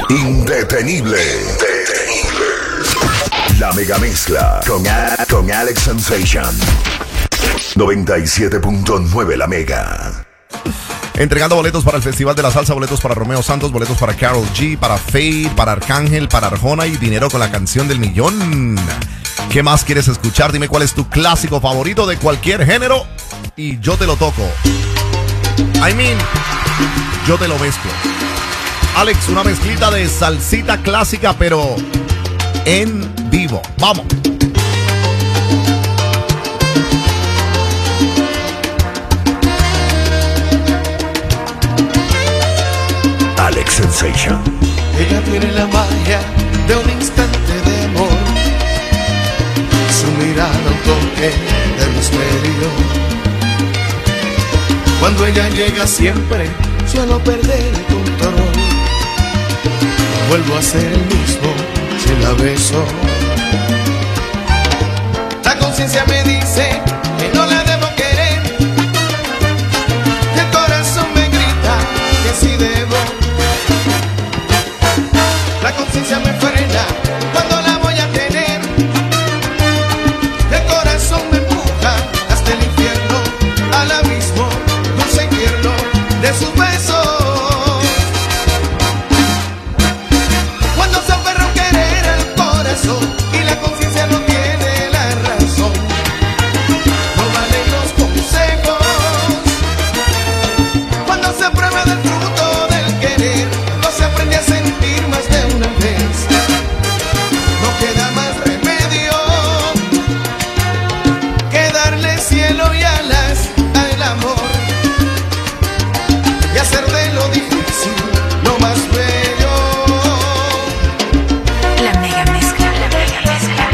Indetenible. La mega mezcla con Alex Sensation. 97.9 La Mega. Entregando boletos para el Festival de la Salsa, boletos para Romeo Santos, boletos para Karol G, para Fade, para Arcángel, para Arjona y dinero con la canción del millón. ¿Qué más quieres escuchar? Dime cuál es tu clásico favorito de cualquier género y yo te lo toco. Yo te lo mezclo. Alex, una mezclita de salsita clásica, pero en vivo. ¡Vamos! Alex Sensation. Ella tiene la magia de un instante de amor, su mirada un toque de misterio. Cuando ella llega siempre suelo perder el control. Vuelvo a ser el mismo si la beso. La conciencia me dice que no la debo querer. El corazón me grita que sí debo. La conciencia me frena cuando la voy a tener. El corazón me empuja hasta el infierno, al abismo dulce y tierno de sus besos. Cuando se aferra a querer al corazón y la conciencia no tiene la razón, no valen los consejos. Cuando se prueba del fruto del querer, no se aprende a sentir más de una vez. No queda más remedio que darle cielo y alas al amor y hacer de lo difícil lo más bello. La mega mezcla, la mega mezcla.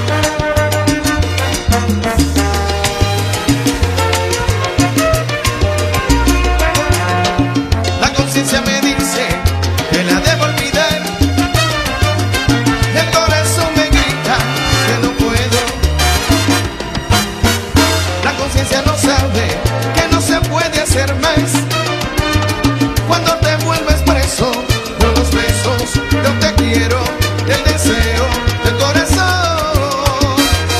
La conciencia me dice que la debo olvidar. El corazón me grita que no puedo. La conciencia no sabe que no se puede hacer más. Cuando te vuelves preso de los besos, yo te quiero, del deseo del corazón.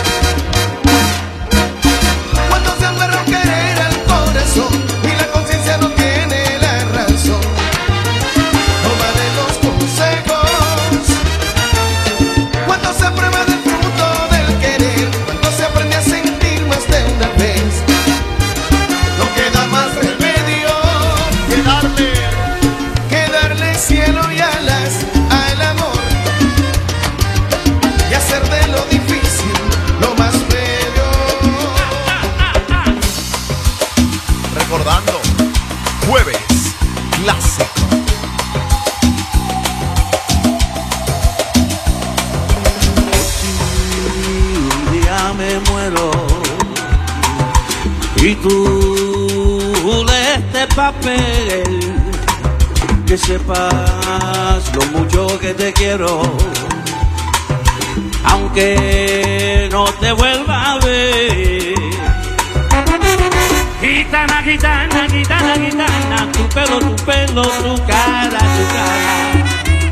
Cuando se aferra a querer al corazón y la conciencia no tiene la razón, no valen los consejos. Cuando se prueba del fruto del querer, cuando se aprende a sentir más de una vez, no queda más remedio que darle cielo y alas al amor y hacer de lo difícil lo más bello. Recordando, jueves clásico. Un día me muero y tú de este papel, que sepas lo mucho que te quiero, aunque no te vuelva a ver. Gitana, gitana, gitana, gitana, tu pelo, tu cara, tu cara.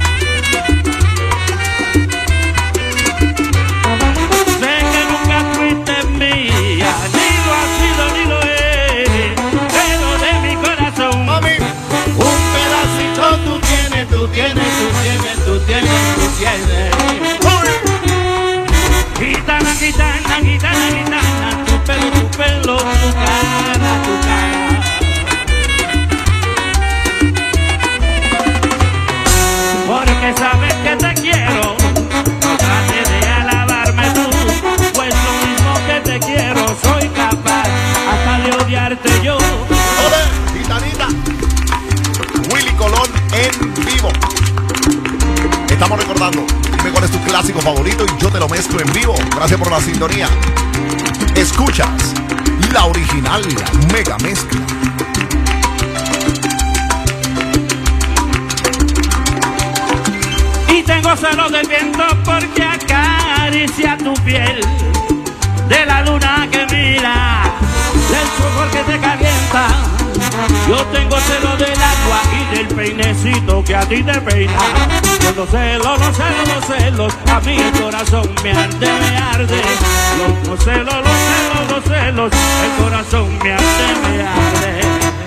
Sé que nunca fuiste mía, ni lo has sido ni lo eres, pero de mi corazón, mami, un pedacito tú tienes, tú tienes, tú tienes, tú tienes, tú tienes. Gitana, gitana, gitana, gitana, tu pelo, tu cara, tu cara. Porque sabes que te quiero, no trates de alabarme tú, pues lo mismo que te quiero, soy capaz hasta de odiarte yo. ¡Ole, gitanita! Willy Colón en vivo. Estamos recordando. Dime cuál es tu clásico favorito y yo te lo mezclo en vivo. Gracias por la sintonía. Escuchas la original, la mega mezcla. Y tengo celos del viento porque acaricia tu piel, de la luna que mira, del sol que te calienta, Yo tengo celo del agua y del peinecito que a ti te peina. Yo los celos, a mí el corazón me arde, me arde. Los celos, el corazón me arde, me arde.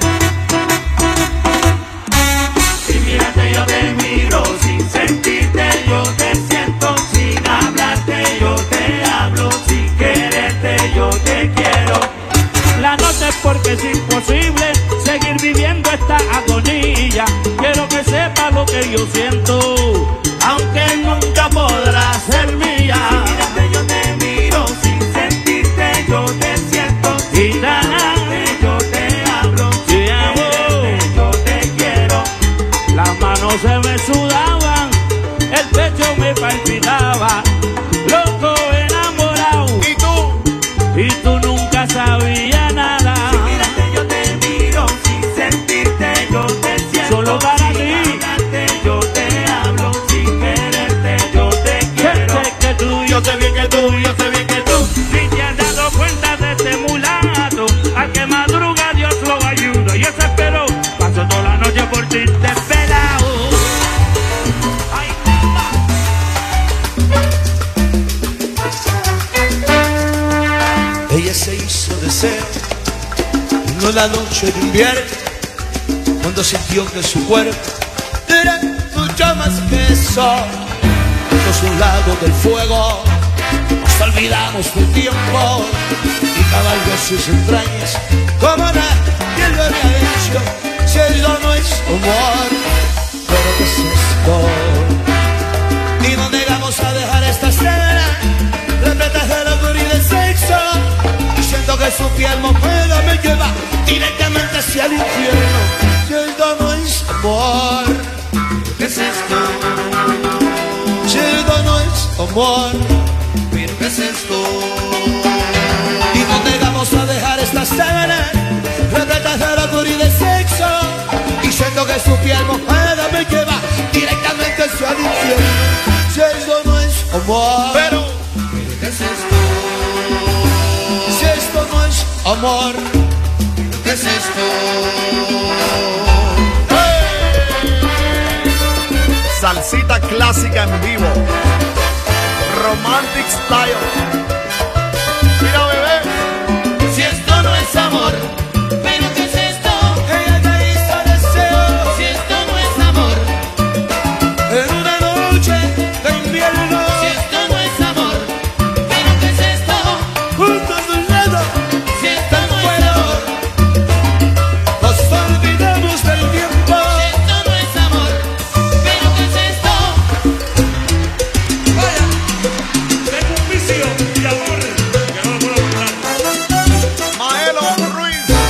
Si mírate yo te miro, sin sentirte yo te siento, sin hablarte yo te hablo, sin quererte yo te quiero. La noche es porque es imposible seguir viviendo esta agonía. Quiero que sepa lo que yo siento, aunque nunca podrá ser mía. Si mírate yo te miro, sin sentirte yo te siento, sin hablarte yo te hablo, sin quererte yo te quiero. Las manos se me sudaban, el pecho me palpitaba, loco enamorado. Y tú nunca sabías nada. Si mírate yo te miro, sin sentirte yo te siento, solo para ti. Sin hablarte yo te hablo, sin quererte yo te quiero. Que tú, yo sé bien que tú, yo sé bien que tú. Si te has dado cuenta de este mulato, al que madruga Dios lo ayuda. Yo se espero, paso toda la noche por ti desvelado. Ay, Ella se hizo deseo en una noche de invierno, cuando sintió que su cuerpo era mucho más que eso. Juntos a un lado del fuego nos olvidamos del tiempo y cabalgó sus entrañas como nadie lo había hecho. Si eso no es amor, pero ¿qué es esto? Y no negamos a dejar esta escena repletas de locura y de sexo. Siento que su piel mojada me lleva directamente hacia el infierno. Si esto no es amor, ¿qué es esto? Si esto no es amor, pero ¿qué es esto? Y no negamos a dejar esta sábana repletas de locura y de sexo. Y siento que su piel mojada me lleva directamente hacia el infierno. Si esto no es amor, pero ¿qué es esto? Si esto no es amor, ¿qué es esto? Salsita clásica en vivo. Romantic style. Mira, bebé. Si esto no es amor, pero ¿qué es esto? Ella te hizo deseo. Si esto no es amor, en una noche de invierno. Si esto no es amor, pero ¿qué es esto? Juntos a un lado. Si esto no es amor, nos olvidamos del tiempo. Si esto no es amor, pero ¿qué es esto? Vaya. tengo un vicio de amor que no lo puedo contar. Maelo Ruiz.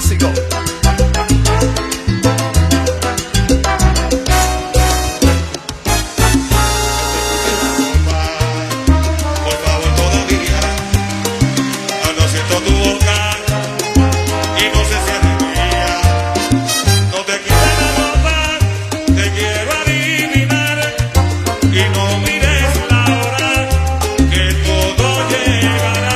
clásico. Por favor, todavía ando siento tu boca y no sé si es mía. No te quites la ropa, te quiero adivinar y no mires la hora que todo llegará.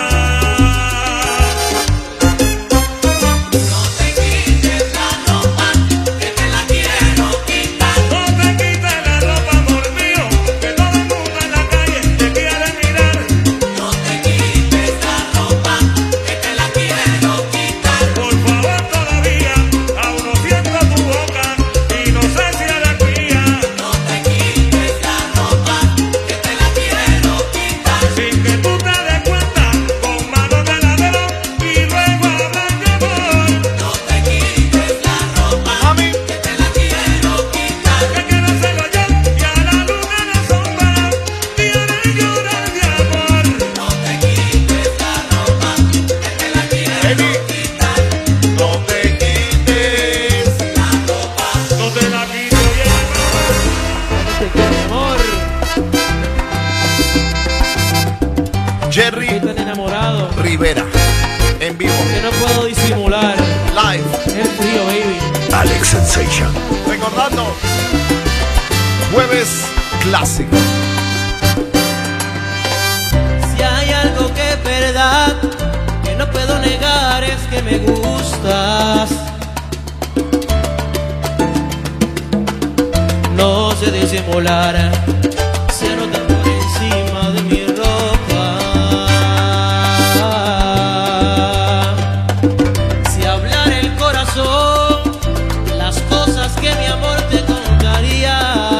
No te quites la ropa, que te la quiero quitar. No te quites la ropa, amor mío, que todo el mundo en la calle te quiere mirar. No te quites la ropa, que te la quiero quitar. Por favor, todavía aún no siento tu boca y no sé si eres mía. No te quites la ropa, que te la quiero quitar. Sin que tú te des cuenta, con manos de ladrón y luego hablan de amor. No te quites la ropa, Mami, que te la quiero quitar. Que quiero hacerlo yo y a la luz de la sombra viene llorar de amor. No te quites la ropa, que te la quiero baby, quitar. no te quites. La ropa, No te la quito bien, Te quiero, amor. Jerry Estoy tan enamorado Rivera, en vivo, que no puedo disimular live, el frío, baby. Alex Sensation. recordando Jueves Clásico. Si hay algo que es verdad, que no puedo negar, es que me gustas. No sé disimular, se nota por encima de mi ropa. Si hablar el corazón, las cosas que mi amor te contaría.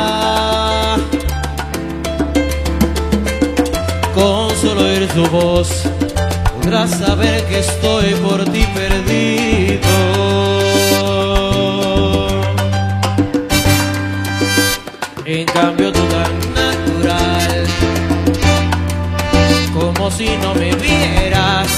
Con solo oír su voz podrás saber que estoy por ti perdido. En cambio tú tan natural, como si no me vieras.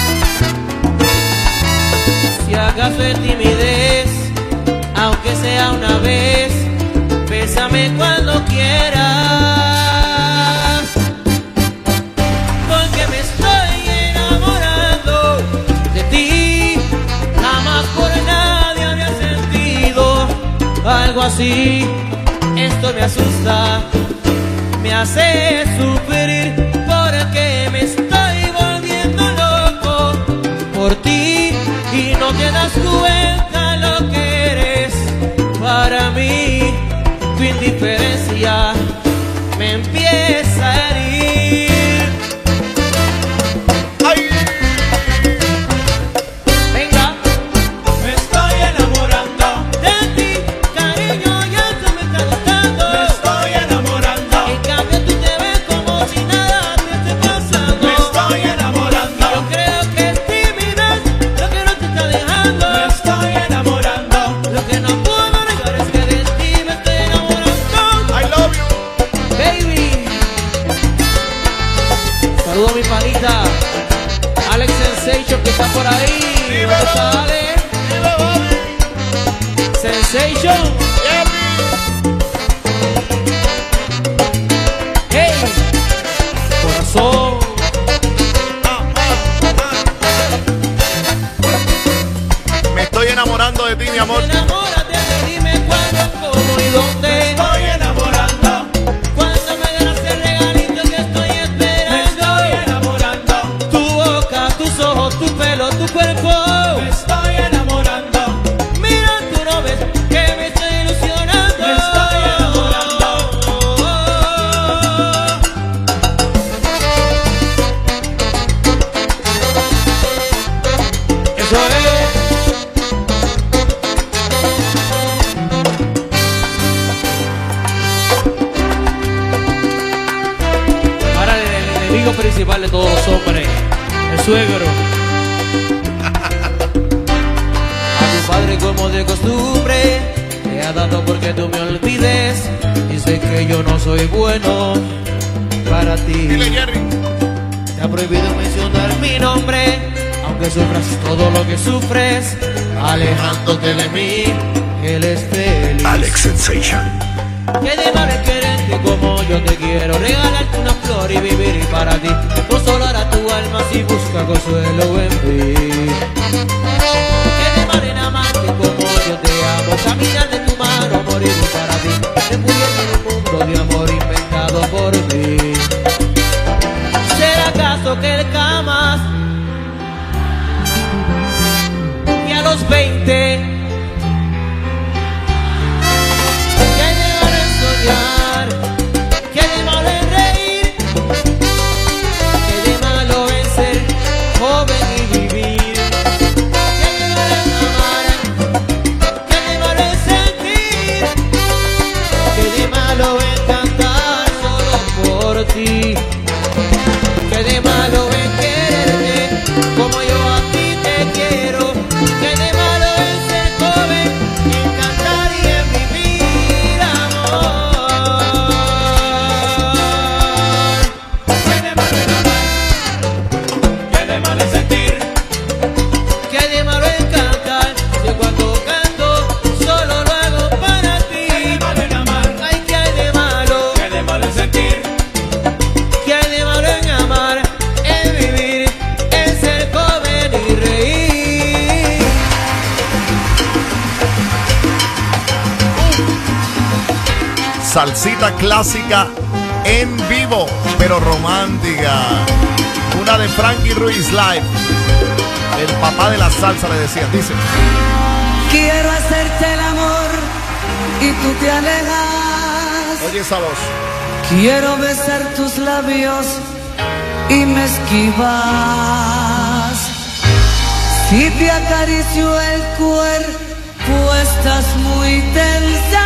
Si acaso es timidez, aunque sea una vez, bésame cuando quieras. Porque me estoy enamorando de ti, jamás por nadie había sentido algo así. Esto me asusta, me hace sufrir, porque me estoy volviendo loco por ti y no te das cuenta lo que eres para mí. Tu indiferencia me empieza a herir. ¡Ay! Venga, me estoy enamorando. de ti, cariño, ya tú me estás gustando. Me estoy enamorando. En cambio tú te ves como si nada te esté pasando. Me estoy enamorando. Yo creo que es timidez lo que no te está dejando. Me estoy enamorando. Lo que no puedo negar es que de ti me estoy enamorando. I love you. Baby, saludo a mi panita Alex Sensation, que está por ahí. ¿Dónde está Alex? Dile, Bobby. Sensation. Jerry. Hey, corazón. Me estoy enamorando de ti, mi amor. Enamórate, dime cuándo, cómo y dónde. Estoy enamorando. Cuando me das el regalito que estoy Me esperando. estoy enamorando. Tu boca, tus ojos, tu pelo, tu cuerpo. Me estoy enamorando. Mira, tú no ves que me estoy ilusionando. Me estoy enamorando. Eso es. Ahora el enemigo principal de todos los hombres, el suegro. A tu padre como de costumbre te ha dado porque tú me olvides. Dice que yo no soy bueno para ti. Dile, Jerry. Te ha prohibido mencionar mi nombre, aunque sufras todo lo que sufres, alejándote de mí, él es feliz. Alex Sensation. Que de mal es quererte como yo te quiero, regalarte una flor y vivir para ti, consolar a tu alma si busca consuelo en mí. Que de mal en amarte como yo te amo, caminar de tu mano, morir para ti, refugirme en un mundo de amor inventado por mí. ¿Será acaso que él jamás, y a los 20, que de malo es reír, que de malo es ser joven y vivir, que de malo es amar, que de malo es sentir, que de malo es cantar solo por ti, que de malo es quererte como yo a ti te quiero, que de malo es ser joven y en cantar y en vivir amor. Salsita clásica en vivo, pero romántica. Una de Frankie Ruiz Live. El papá de la salsa le decía, dice: quiero hacerte el amor y tú te alejas. Oye esa voz. Quiero besar tus labios y me esquivas. Si te acaricio el cuerpo estás muy tensa.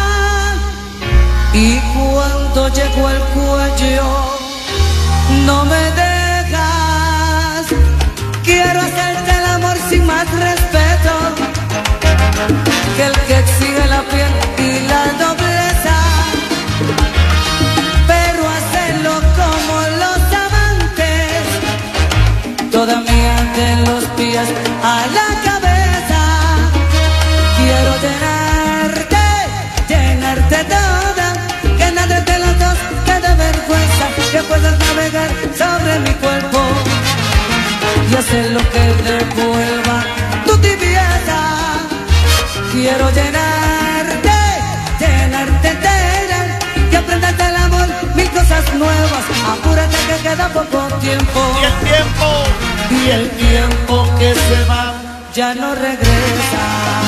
Y cuando llego al cuello no me dejas. Quiero hacerte el amor sin más respeto que el que exige la piel y la nobleza, pero hacerlo como los amantes, toda mía de los pies a la cabeza. Quiero llenarte toda, que nada de los dos quede vergüenza, que puedas navegar sobre mi cuerpo y hacer lo que devuelva tu tibieza. Quiero llenarte entera, que aprendas del amor mil cosas nuevas. Apúrate que queda poco tiempo. Y el tiempo que se va ya no regresa.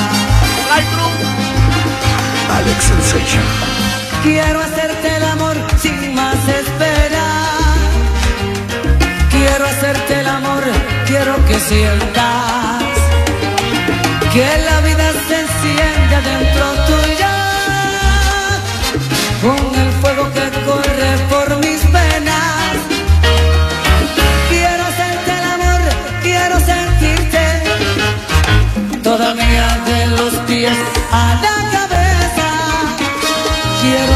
Alex Sensation. Quiero hacerte el amor sin más esperar. Quiero hacerte el amor, quiero que sientas que la vida se enciende dentro tuyo, con el fuego que corre por mis venas. Quiero hacerte el amor, quiero sentirte toda mía de los pies a la cabeza. Quiero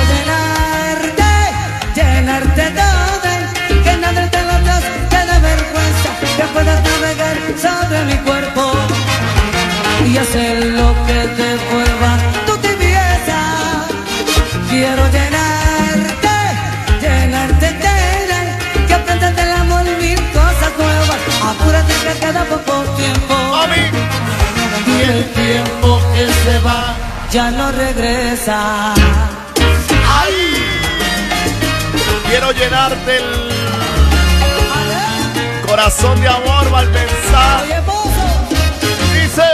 llenarte toda, que nada de los dos te dé vergüenza, que puedas navegar sobre mi cuerpo y hacer lo que te vuelva tu tibieza. Quiero llenarte entera, que aprendas del amor mil cosas nuevas. Apúrate que queda poco tiempo. Y el tiempo que se va ya no regresa. ¡Ay! Quiero llenarte el corazón de amor, Valpensá. Oye, pozo. Dice: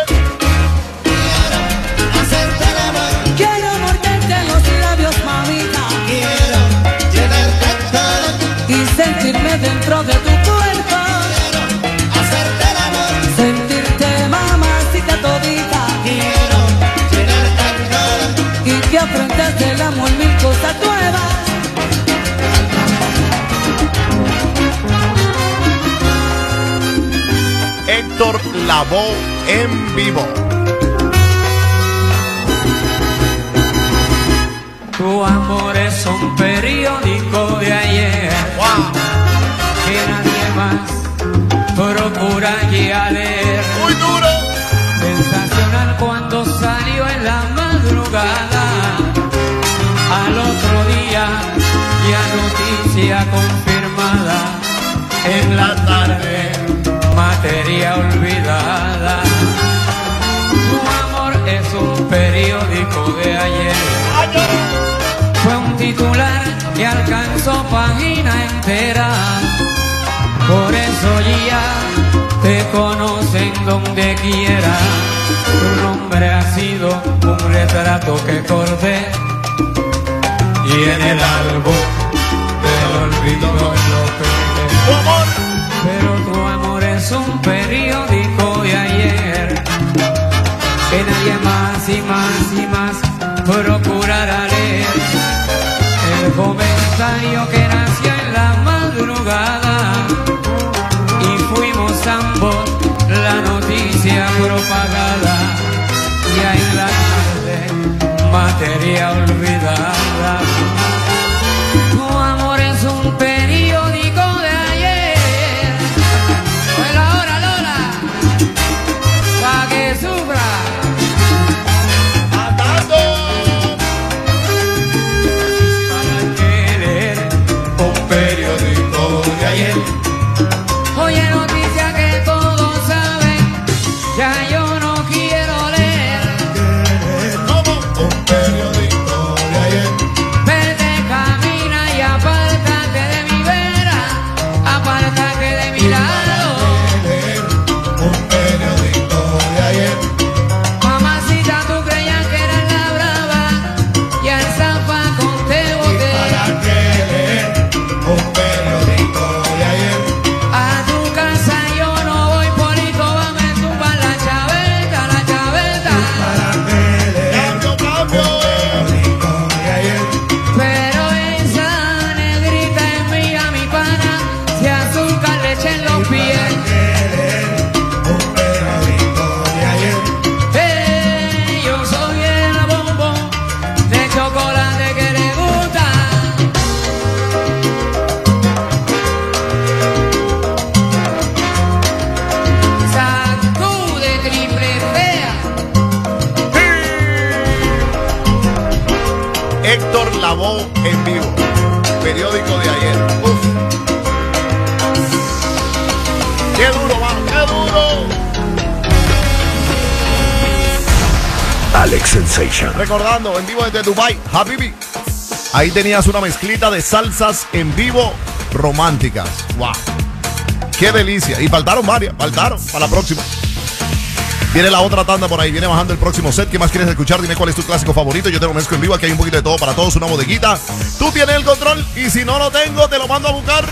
Quiero hacerte el amor, quiero morderte los labios, mamita, quiero llenarte todo, y sentirme dentro de tu cuerpo. quiero hacerte el amor, Sentirte mamacita todita, quiero llenarte todo, y que aprendas del amor mil cosas nuevas. Héctor Lavoe en vivo. Tu amor es un periódico de ayer ¡Wow! que nadie más procura guiar Cuando salió en la madrugada, al otro día ya noticia confirmada. En la tarde, materia olvidada. Su amor es un periódico de ayer. Fue un titular que alcanzó página entera. Por eso ya te conocen donde quiera. Tu nombre ha sido un retrato que corté, y en el álbum del olvido lo pegué. Pero tu amor es un periódico de ayer, que nadie más y más y más procurará leer. El comentario que nació en la madrugada, y fuimos ambos la noticia propagada. Ya en la tarde, materia olvidada. Tu amor es un periódico de ayer. Pues ahora, Lola, pa' que sufra. ¡Matando! ¿Para qué leer un periódico de ayer? Oye, noticia que todos saben, ya yo no quiero leer. ¿Cómo? Un periódico de ayer. Vete, camina y apártate de mi vera, apártate de mi lado. Un periódico de ayer. Mamacita, tú creías que eras la brava, y al zafacón te boté. ¿Para qué leer un periódico de ayer? A tu casa yo no voy, polito, vame a tumbar la chaveta, la chaveta. ¿Para qué leer un periódico de ayer? Pero esa negrita es mía, mi pana, si azúcar le eché en los pies. Un periódico de ayer. Yo soy el bombón de chocolate que le gusta. Sacude triple fea. Héctor Lavoe en vivo. Periódico de ayer. Uf. ¡Qué duro, mano! ¡Qué duro! Alex Sensation. Recordando, en vivo desde Dubai, Habibi. Ahí tenías una mezclita de salsas en vivo románticas. ¡Wow! ¡Qué delicia! Y faltaron varias, faltaron para la próxima. Viene la otra tanda por ahí, viene bajando el próximo set. ¿Qué más quieres escuchar? Dime cuál es tu clásico favorito. Yo te lo mezclo en vivo, aquí hay un poquito de todo para todos, una bodeguita. Tú tienes el control y si no lo tengo, te lo mando a buscar.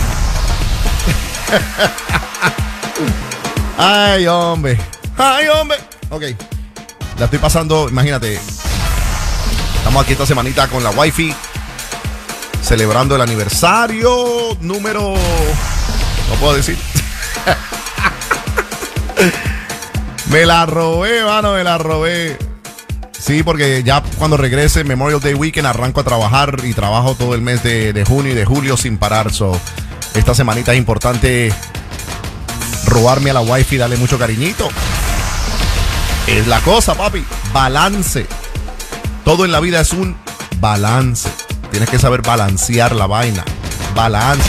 Ay, hombre. Ay, hombre. Ok. La estoy pasando, imagínate. Estamos aquí esta semanita con la Wi-Fi, celebrando el aniversario número... No puedo decir. Me la robé, mano, me la robé. Sí, porque ya cuando regrese Memorial Day Weekend arranco a trabajar y trabajo todo el mes de junio y de julio sin parar. So, esta semanita es importante robarme a la Wi-Fi y darle mucho cariñito. Es la cosa, papi. Balance. Todo en la vida es un balance. Tienes que saber balancear la vaina. Balance.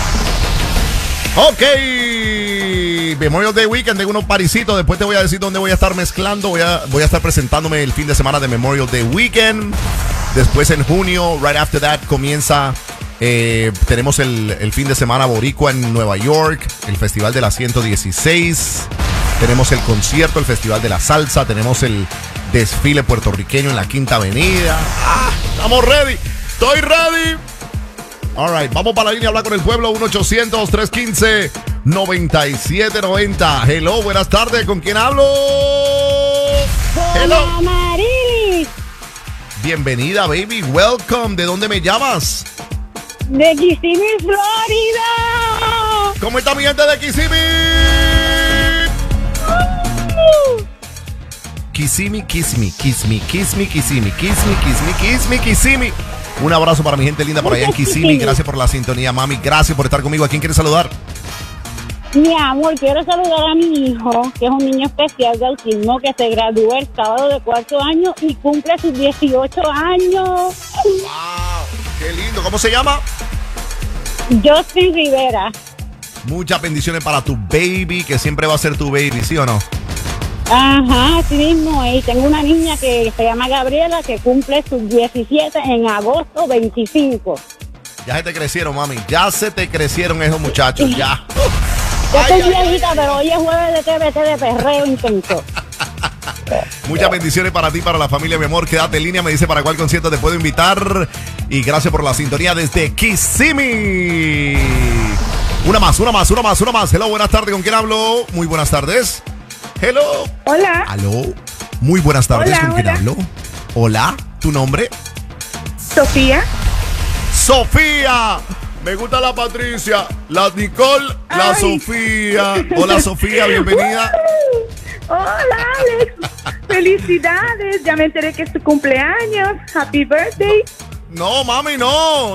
Ok. Memorial Day Weekend, tengo unos parisitos. Después te voy a decir dónde voy a estar mezclando. Voy a estar presentándome el fin de semana de Memorial Day Weekend. Después en junio, right after that, comienza... tenemos el fin de semana boricua en Nueva York. El Festival de la 116. Tenemos el concierto, el Festival de la Salsa. Tenemos el desfile puertorriqueño en la Quinta Avenida. Estamos ready. Estoy ready. All right, vamos para la línea a hablar con el pueblo. 1-800-315-9790. Hello, buenas tardes. ¿Con quién hablo? Hello. Marilis, Bienvenida, baby. Welcome. ¿De dónde me llamas? de Kissimmee, Florida. ¿Cómo está mi gente de Kissimmee? Kissimmee, Kissimmee, Kissimmee, Kissimmee, Kissimmee, Kissimmee, Kissimmee, Kissimmee, Kissimmee. Un abrazo para mi gente linda por allá en Kissimmee. Gracias por la sintonía, mami. Gracias por estar conmigo. ¿A quién quieres saludar? Mi amor, quiero saludar a mi hijo, que es un niño especial de autismo, que se graduó el sábado de 4º año y cumple sus 18 años. ¡Wow! ¡Qué lindo! ¿Cómo se llama? Justin Rivera. Muchas bendiciones para tu baby, que siempre va a ser tu baby, ¿sí o no? Ajá, así mismo. Y tengo una niña que se llama Gabriela, que cumple sus 17 en agosto 25. Ya se te crecieron, mami. Ya se te crecieron esos muchachos, ya. Yo estoy viejita, pero hoy es jueves de TBT de perreo intenso. Muchas bendiciones para ti, para la familia, mi amor. Quédate en línea, me dice para cuál concierto te puedo invitar. Y gracias por la sintonía desde Kissimmee. Una más. Hello, buenas tardes. ¿Con quién hablo? Muy buenas tardes. Hello. Hola. Aló. Muy buenas tardes. Hola, ¿Con quién hablo? Hola. ¿Tu nombre? Sofía. Sofía. Me gusta la Patricia, la Nicole, la Sofía. Hola, Sofía, bienvenida. Hola, Alex. Felicidades. Ya me enteré que es tu cumpleaños. Happy birthday. No, mami, no.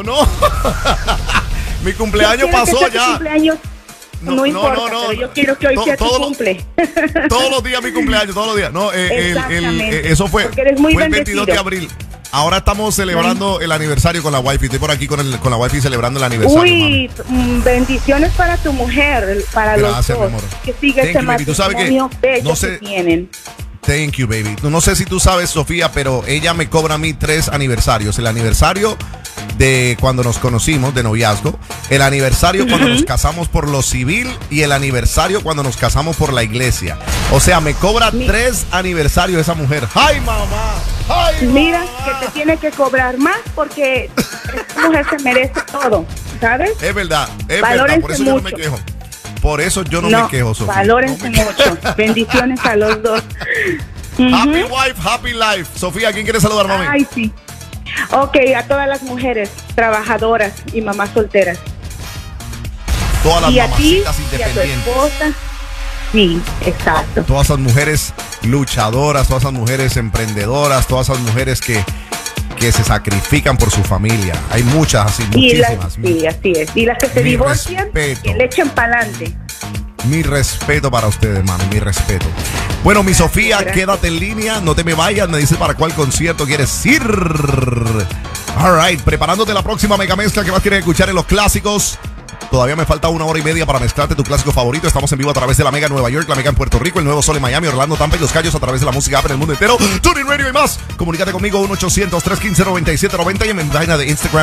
Mi cumpleaños Yo quiero pasó que sea tu ya. cumpleaños. No importa, pero yo quiero que hoy sea tu cumple. Todos los días mi cumpleaños, todos los días. No, Exactamente. eso fue, Porque eres muy fue el bendecido. 22 de abril. Ahora estamos celebrando el aniversario con la wifi. Estoy por aquí con la wifi celebrando el aniversario. Uy, bendiciones para tu mujer, para Gracias, los mi dos. amor. Que siga ese Thank you, baby. Tú sabes que matrimonio bello no sé- que tienen. Thank you, baby. No sé si tú sabes, Sofía, pero ella me cobra a mí 3 aniversarios. El aniversario de cuando nos conocimos, de noviazgo. El aniversario cuando nos casamos por lo civil. Y el aniversario cuando nos casamos por la iglesia. O sea, me cobra 3 aniversarios esa mujer. ¡Ay, mamá! ¡Ay, Mira, mamá! que te tiene que cobrar más porque esta mujer se merece todo, ¿sabes? Es verdad, es Valórense verdad. Por eso yo no me mucho. quejo. Por eso yo no me quejo, Sofía. Valórense No me- mucho. Bendiciones a los dos. Happy wife, happy life. Sofía, ¿quién quiere saludar, mami? Ay, sí. Ok, a todas las mujeres trabajadoras y mamás solteras. Todas las Y a ti, mamacitas y a tu independientes. esposa. Sí, exacto. Todas esas mujeres luchadoras, todas esas mujeres emprendedoras, todas esas mujeres que se sacrifican por su familia. Hay muchas así, Y las, muchísimas. sí, así es. Y las que se mi divorcian, respeto. que le echen para adelante. Mi respeto para ustedes, mami, mi respeto. Bueno, mi Sofía, gracias. quédate en línea, no te me vayas, me dices para cuál concierto quieres ir. All right, preparándote la próxima mega mezcla que vas a querer escuchar en los clásicos. Todavía me falta 1 hora y media para mezclarte tu clásico favorito. Estamos en vivo a través de la Mega Nueva York, la Mega en Puerto Rico, el Nuevo Sol en Miami, Orlando, Tampa y Los Cayos a través de la música app en el mundo entero. TuneIn Radio y más. Comunícate conmigo 1-800-315-9790 y en mi página de Instagram